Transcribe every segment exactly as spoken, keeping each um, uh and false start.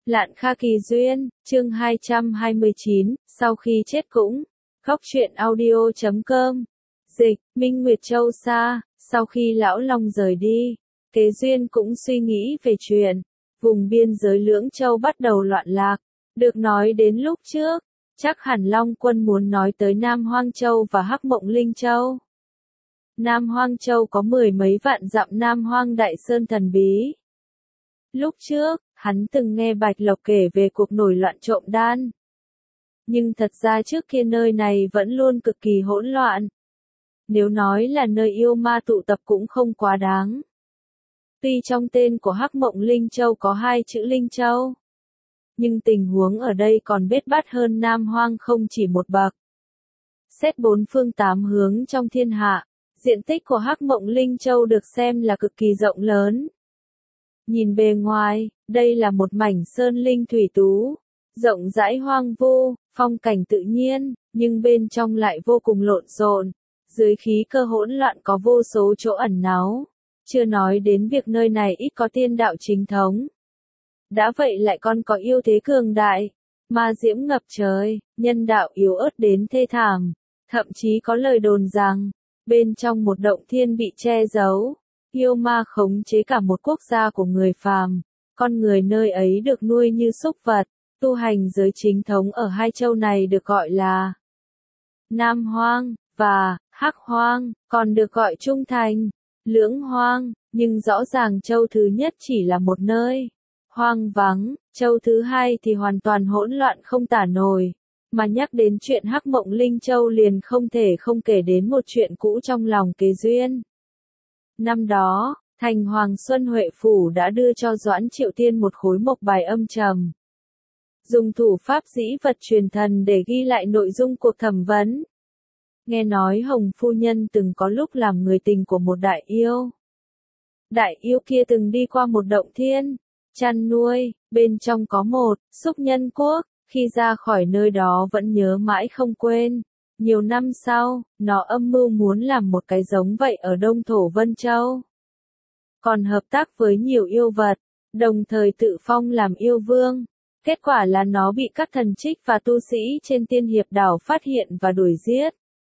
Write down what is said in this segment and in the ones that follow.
Lạn Kha Kỳ Duyên, chương hai trăm hai mươi chín, sau khi chết cũng. Góc truyện audio chấm com. Dịch, Minh Nguyệt Châu xa, sau khi Lão Long rời đi, Kế Duyên cũng suy nghĩ về chuyện vùng biên giới Lưỡng Châu bắt đầu loạn lạc. Được nói đến lúc trước, chắc hẳn Long Quân muốn nói tới Nam Hoang Châu và Hắc Mộng Linh Châu. Nam Hoang Châu có mười mấy vạn dặm Nam Hoang Đại Sơn thần bí. Lúc trước, hắn từng nghe Bạch Lộc kể về cuộc nổi loạn trộm đan. Nhưng thật ra trước kia nơi này vẫn luôn cực kỳ hỗn loạn. Nếu nói là nơi yêu ma tụ tập cũng không quá đáng. Tuy trong tên của Hắc Mộng Linh Châu có hai chữ Linh Châu, nhưng tình huống ở đây còn bết bát hơn Nam Hoang không chỉ một bậc. Xét bốn phương tám hướng trong thiên hạ, diện tích của Hắc Mộng Linh Châu được xem là cực kỳ rộng lớn. Nhìn bề ngoài, đây là một mảnh sơn linh thủy tú, rộng rãi hoang vu, phong cảnh tự nhiên, nhưng bên trong lại vô cùng lộn xộn, dưới khí cơ hỗn loạn có vô số chỗ ẩn náu, chưa nói đến việc nơi này ít có tiên đạo chính thống. Đã vậy lại còn có yêu thế cường đại, ma diễm ngập trời, nhân đạo yếu ớt đến thê thảm, thậm chí có lời đồn rằng, bên trong một động thiên bị che giấu, yêu ma khống chế cả một quốc gia của người phàm, con người nơi ấy được nuôi như súc vật, tu hành giới chính thống ở hai châu này được gọi là Nam Hoang, và Hắc Hoang, còn được gọi chung thành Lưỡng Hoang, nhưng rõ ràng châu thứ nhất chỉ là một nơi hoang vắng, châu thứ hai thì hoàn toàn hỗn loạn không tả nổi. Mà nhắc đến chuyện Hắc Mộng Linh Châu liền không thể không kể đến một chuyện cũ trong lòng Kế Duyên. Năm đó, Thành Hoàng Xuân Huệ Phủ đã đưa cho Doãn Triệu Tiên một khối mộc bài âm trầm. Dùng thủ pháp dĩ vật truyền thần để ghi lại nội dung cuộc thẩm vấn. Nghe nói Hồng Phu Nhân từng có lúc làm người tình của một đại yêu. Đại yêu kia từng đi qua một động thiên, chăn nuôi, bên trong có một xúc nhân quốc, khi ra khỏi nơi đó vẫn nhớ mãi không quên. Nhiều năm sau, nó âm mưu muốn làm một cái giống vậy ở Đông Thổ Vân Châu. Còn hợp tác với nhiều yêu vật, đồng thời tự phong làm yêu vương. Kết quả là nó bị các thần trích và tu sĩ trên Tiên Hiệp Đảo phát hiện và đuổi giết.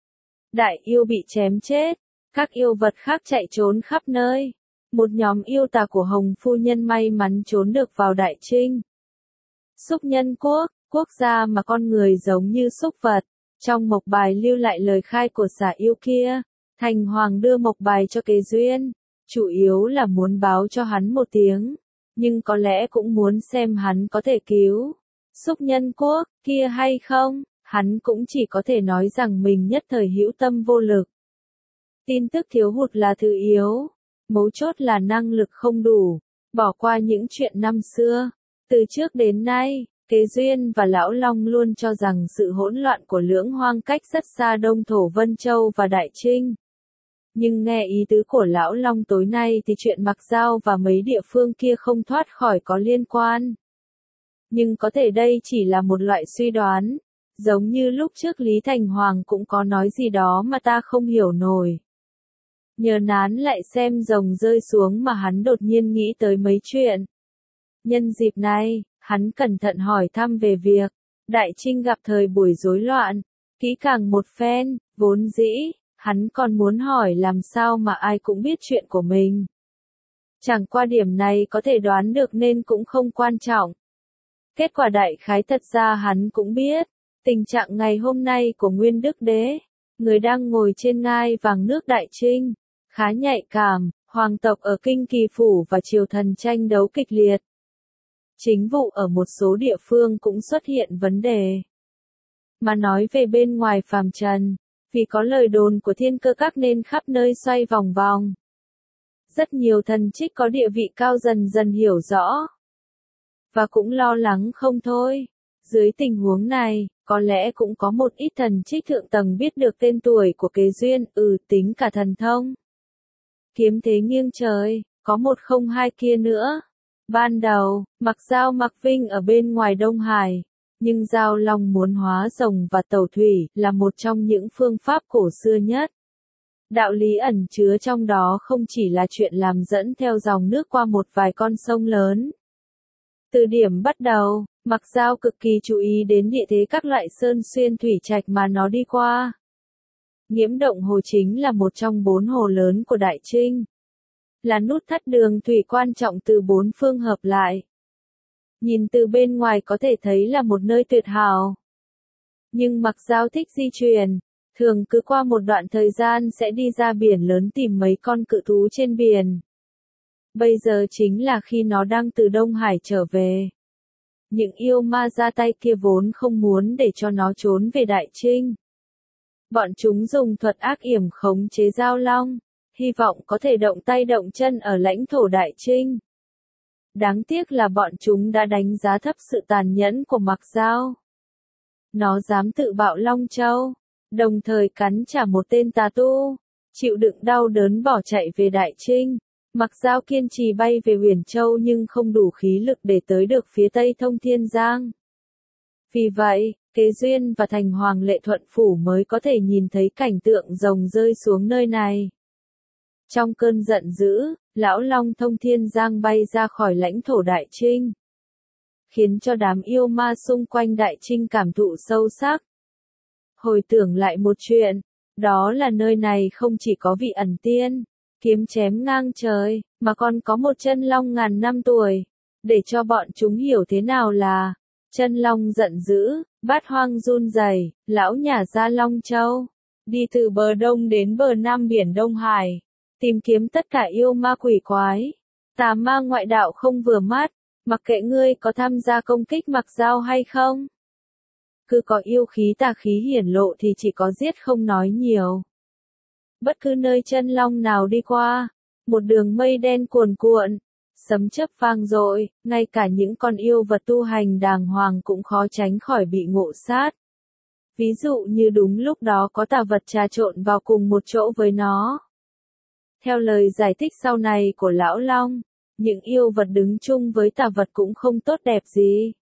Đại yêu bị chém chết, các yêu vật khác chạy trốn khắp nơi. Một nhóm yêu tà của Hồng Phu Nhân may mắn trốn được vào Đại Trinh. Xúc Nhân Quốc, quốc gia mà con người giống như súc vật. Trong mộc bài lưu lại lời khai của xà yêu kia, Thành Hoàng đưa mộc bài cho Kế Duyên, chủ yếu là muốn báo cho hắn một tiếng, nhưng có lẽ cũng muốn xem hắn có thể cứu Xúc Nhân Quốc kia hay không, hắn cũng chỉ có thể nói rằng mình nhất thời hữu tâm vô lực. Tin tức thiếu hụt là thứ yếu, mấu chốt là năng lực không đủ, bỏ qua những chuyện năm xưa, từ trước đến nay. Kế Duyên và Lão Long luôn cho rằng sự hỗn loạn của Lưỡng Hoang cách rất xa Đông Thổ Vân Châu và Đại Trinh. Nhưng nghe ý tứ của Lão Long tối nay thì chuyện Mặc Giao và mấy địa phương kia không thoát khỏi có liên quan. Nhưng có thể đây chỉ là một loại suy đoán, giống như lúc trước Lý Thành Hoàng cũng có nói gì đó mà ta không hiểu nổi. Nhờ nán lại xem rồng rơi xuống mà hắn đột nhiên nghĩ tới mấy chuyện. Nhân dịp này, hắn cẩn thận hỏi thăm về việc Đại Trinh gặp thời buổi rối loạn, kỹ càng một phen, vốn dĩ, hắn còn muốn hỏi làm sao mà ai cũng biết chuyện của mình. Chẳng qua điểm này có thể đoán được nên cũng không quan trọng. Kết quả đại khái thật ra hắn cũng biết, tình trạng ngày hôm nay của Nguyên Đức Đế, người đang ngồi trên ngai vàng nước Đại Trinh, khá nhạy cảm, hoàng tộc ở Kinh Kỳ Phủ và triều thần tranh đấu kịch liệt. Chính vụ ở một số địa phương cũng xuất hiện vấn đề. Mà nói về bên ngoài phàm trần, vì có lời đồn của thiên cơ các nên khắp nơi xoay vòng vòng. Rất nhiều thần trích có địa vị cao dần dần hiểu rõ. Và cũng lo lắng không thôi. Dưới tình huống này, có lẽ cũng có một ít thần trích thượng tầng biết được tên tuổi của Kế Duyên, ừ tính cả thần thông. Kiếm thế nghiêng trời, có một không hai kia nữa. Ban đầu, Mặc Giao Mặc Vinh ở bên ngoài Đông Hải, nhưng Giao Long muốn hóa rồng và tẩu thủy là một trong những phương pháp cổ xưa nhất. Đạo lý ẩn chứa trong đó không chỉ là chuyện làm dẫn theo dòng nước qua một vài con sông lớn. Từ điểm bắt đầu, Mạc Dao cực kỳ chú ý đến địa thế các loại sơn xuyên thủy trạch mà nó đi qua. Nghiễm Động Hồ chính là một trong bốn hồ lớn của Đại Trinh. Là nút thắt đường thủy quan trọng từ bốn phương hợp lại. Nhìn từ bên ngoài có thể thấy là một nơi tuyệt hảo. Nhưng Mạc Dao thích di chuyển, thường cứ qua một đoạn thời gian sẽ đi ra biển lớn tìm mấy con cự thú trên biển. Bây giờ chính là khi nó đang từ Đông Hải trở về. Những yêu ma ra tay kia vốn không muốn để cho nó trốn về Đại Trinh. Bọn chúng dùng thuật ác yểm khống chế Dao Long, hy vọng có thể động tay động chân ở lãnh thổ Đại Trinh. Đáng tiếc là bọn chúng đã đánh giá thấp sự tàn nhẫn của Mạc Dao. Nó dám tự bạo Long Châu, đồng thời cắn trả một tên tà tu, chịu đựng đau đớn bỏ chạy về Đại Trinh. Mạc Dao kiên trì bay về Huyền Châu nhưng không đủ khí lực để tới được phía tây Thông Thiên Giang. Vì vậy, Kế Duyên và Thành Hoàng Lệ Thuận Phủ mới có thể nhìn thấy cảnh tượng rồng rơi xuống nơi này. Trong cơn giận dữ, Lão Long Thông Thiên Giang bay ra khỏi lãnh thổ Đại Trinh, khiến cho đám yêu ma xung quanh Đại Trinh cảm thụ sâu sắc. Hồi tưởng lại một chuyện, đó là nơi này không chỉ có vị ẩn tiên, kiếm chém ngang trời, mà còn có một chân long ngàn năm tuổi, để cho bọn chúng hiểu thế nào là chân long giận dữ, bát hoang run rẩy, lão nhà ra Long Châu, đi từ bờ đông đến bờ nam biển Đông Hải, tìm kiếm tất cả yêu ma quỷ quái, tà ma ngoại đạo không vừa mắt, mặc kệ ngươi có tham gia công kích Mạc Dao hay không. Cứ có yêu khí tà khí hiển lộ thì chỉ có giết không nói nhiều. Bất cứ nơi chân long nào đi qua, một đường mây đen cuồn cuộn, sấm chớp vang dội, ngay cả những con yêu vật tu hành đàng hoàng cũng khó tránh khỏi bị ngộ sát. Ví dụ như đúng lúc đó có tà vật trà trộn vào cùng một chỗ với nó. Theo lời giải thích sau này của Lão Long, những yêu vật đứng chung với tà vật cũng không tốt đẹp gì.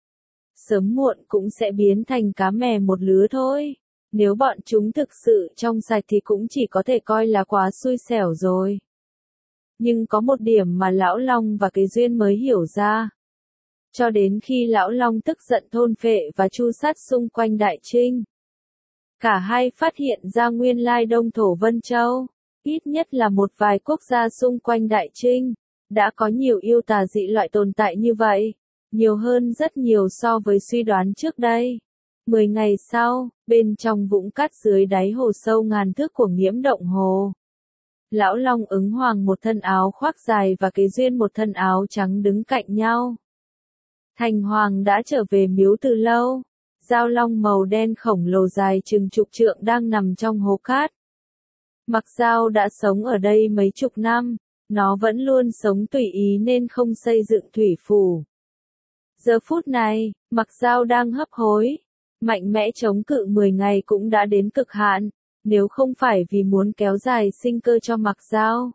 Sớm muộn cũng sẽ biến thành cá mè một lứa thôi. Nếu bọn chúng thực sự trong sạch thì cũng chỉ có thể coi là quá xui xẻo rồi. Nhưng có một điểm mà Lão Long và Kế Duyên mới hiểu ra. Cho đến khi Lão Long tức giận thôn phệ và tru sát xung quanh Đại Trinh, cả hai phát hiện ra nguyên lai Đông Thổ Vân Châu, ít nhất là một vài quốc gia xung quanh Đại Trinh, đã có nhiều yêu tà dị loại tồn tại như vậy, nhiều hơn rất nhiều so với suy đoán trước đây. Mười ngày sau, bên trong vũng cát dưới đáy hồ sâu ngàn thước của Nghiễm Động Hồ, Lão Long ứng hoàng một thân áo khoác dài và Kế Duyên một thân áo trắng đứng cạnh nhau. Thành Hoàng đã trở về miếu từ lâu. Dao long màu đen khổng lồ dài chừng chục trượng đang nằm trong hố cát. Mạc Dao đã sống ở đây mấy chục năm, nó vẫn luôn sống tùy ý nên không xây dựng thủy phủ. Giờ phút này, Mạc Dao đang hấp hối, mạnh mẽ chống cự mười ngày cũng đã đến cực hạn, nếu không phải vì muốn kéo dài sinh cơ cho Mạc Dao.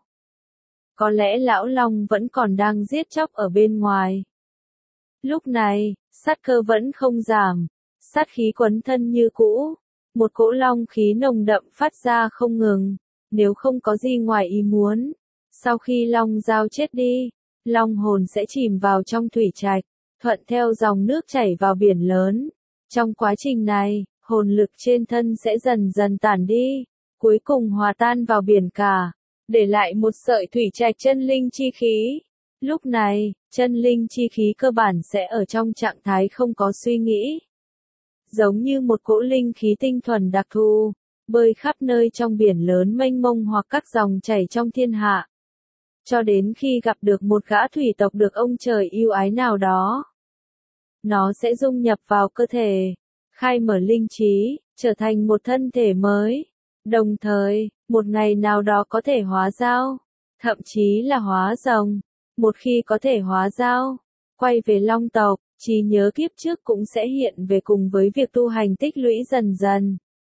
Có lẽ Lão Long vẫn còn đang giết chóc ở bên ngoài. Lúc này, sát cơ vẫn không giảm, sát khí quấn thân như cũ, một cỗ long khí nồng đậm phát ra không ngừng, nếu không có gì ngoài ý muốn. Sau khi Long Dao chết đi, long hồn sẽ chìm vào trong thủy trạch, thuận theo dòng nước chảy vào biển lớn. Trong quá trình này, hồn lực trên thân sẽ dần dần tản đi, cuối cùng hòa tan vào biển cả, để lại một sợi thủy trạch chân linh chi khí. Lúc này, chân linh chi khí cơ bản sẽ ở trong trạng thái không có suy nghĩ. Giống như một cỗ linh khí tinh thuần đặc thù, bơi khắp nơi trong biển lớn mênh mông hoặc các dòng chảy trong thiên hạ. Cho đến khi gặp được một gã thủy tộc được ông trời yêu ái nào đó. Nó sẽ dung nhập vào cơ thể, khai mở linh trí, trở thành một thân thể mới. Đồng thời, một ngày nào đó có thể hóa dao, thậm chí là hóa rồng. Một khi có thể hóa dao, quay về long tộc, trí nhớ kiếp trước cũng sẽ hiện về cùng với việc tu hành tích lũy dần dần.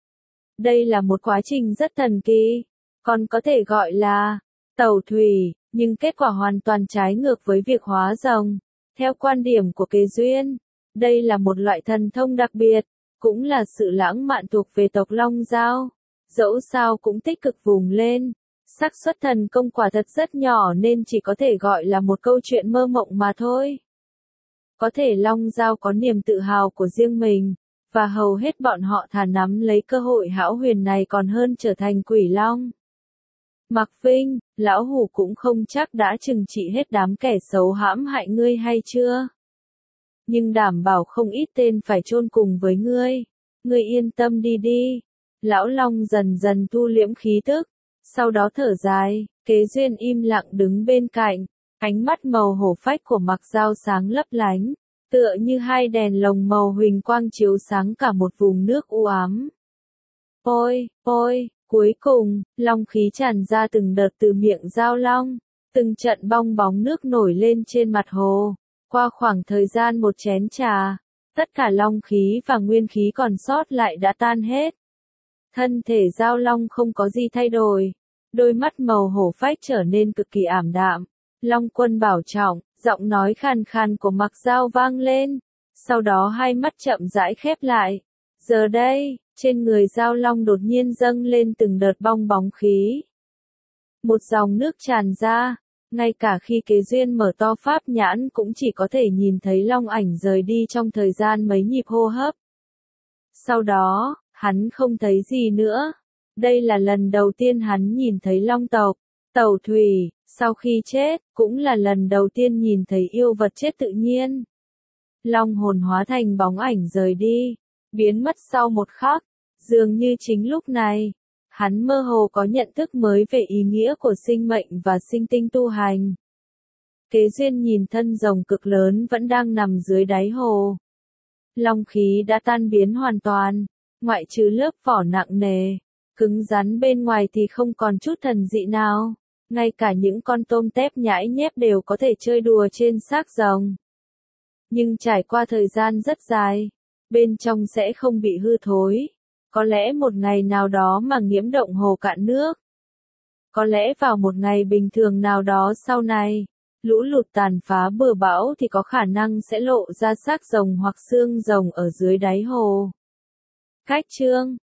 Đây là một quá trình rất thần kỳ, còn có thể gọi là tẩu thủy, nhưng kết quả hoàn toàn trái ngược với việc hóa rồng. Theo quan điểm của Kế Duyên, đây là một loại thần thông đặc biệt, cũng là sự lãng mạn thuộc về tộc Long Dao. Dẫu sao cũng tích cực vùng lên. Xác suất thần công quả thật rất nhỏ nên chỉ có thể gọi là một câu chuyện mơ mộng mà thôi. Có thể Long Giao có niềm tự hào của riêng mình, và hầu hết bọn họ thà nắm lấy cơ hội hão huyền này còn hơn trở thành quỷ long. Mạc Vinh, lão hủ cũng không chắc đã trừng trị hết đám kẻ xấu hãm hại ngươi hay chưa. Nhưng đảm bảo không ít tên phải chôn cùng với ngươi. Ngươi yên tâm đi đi. Lão Long dần dần thu liễm khí tức, sau đó thở dài, Kế Duyên im lặng đứng bên cạnh, ánh mắt màu hổ phách của Mạc Giao sáng lấp lánh, tựa như hai đèn lồng màu huỳnh quang chiếu sáng cả một vùng nước u ám. Ôi, ôi, cuối cùng, long khí tràn ra từng đợt từ miệng Giao Long, từng trận bong bóng nước nổi lên trên mặt hồ. Qua khoảng thời gian một chén trà, tất cả long khí và nguyên khí còn sót lại đã tan hết. Thân thể Giao Long không có gì thay đổi, đôi mắt màu hổ phách trở nên cực kỳ ảm đạm. Long Quân bảo trọng, giọng nói khàn khàn của Mạc Giao vang lên, sau đó hai mắt chậm rãi khép lại. Giờ đây, trên người Giao Long đột nhiên dâng lên từng đợt bong bóng khí. Một dòng nước tràn ra, ngay cả khi Kế Duyên mở to pháp nhãn cũng chỉ có thể nhìn thấy long ảnh rời đi trong thời gian mấy nhịp hô hấp. Sau đó, hắn không thấy gì nữa. Đây là lần đầu tiên hắn nhìn thấy long tộc, tẩu thủy, sau khi chết, cũng là lần đầu tiên nhìn thấy yêu vật chết tự nhiên. Long hồn hóa thành bóng ảnh rời đi, biến mất sau một khắc, dường như chính lúc này, hắn mơ hồ có nhận thức mới về ý nghĩa của sinh mệnh và sinh tinh tu hành. Kế Duyên nhìn thân rồng cực lớn vẫn đang nằm dưới đáy hồ. Long khí đã tan biến hoàn toàn, ngoại trừ lớp vỏ nặng nề, cứng rắn bên ngoài thì không còn chút thần dị nào. Ngay cả những con tôm tép nhãi nhép đều có thể chơi đùa trên xác rồng. Nhưng trải qua thời gian rất dài, bên trong sẽ không bị hư thối. Có lẽ một ngày nào đó mà Nghiễm Động hồ cạn nước. Có lẽ vào một ngày bình thường nào đó sau này, lũ lụt tàn phá bừa bão thì có khả năng sẽ lộ ra xác rồng hoặc xương rồng ở dưới đáy hồ. Cách chương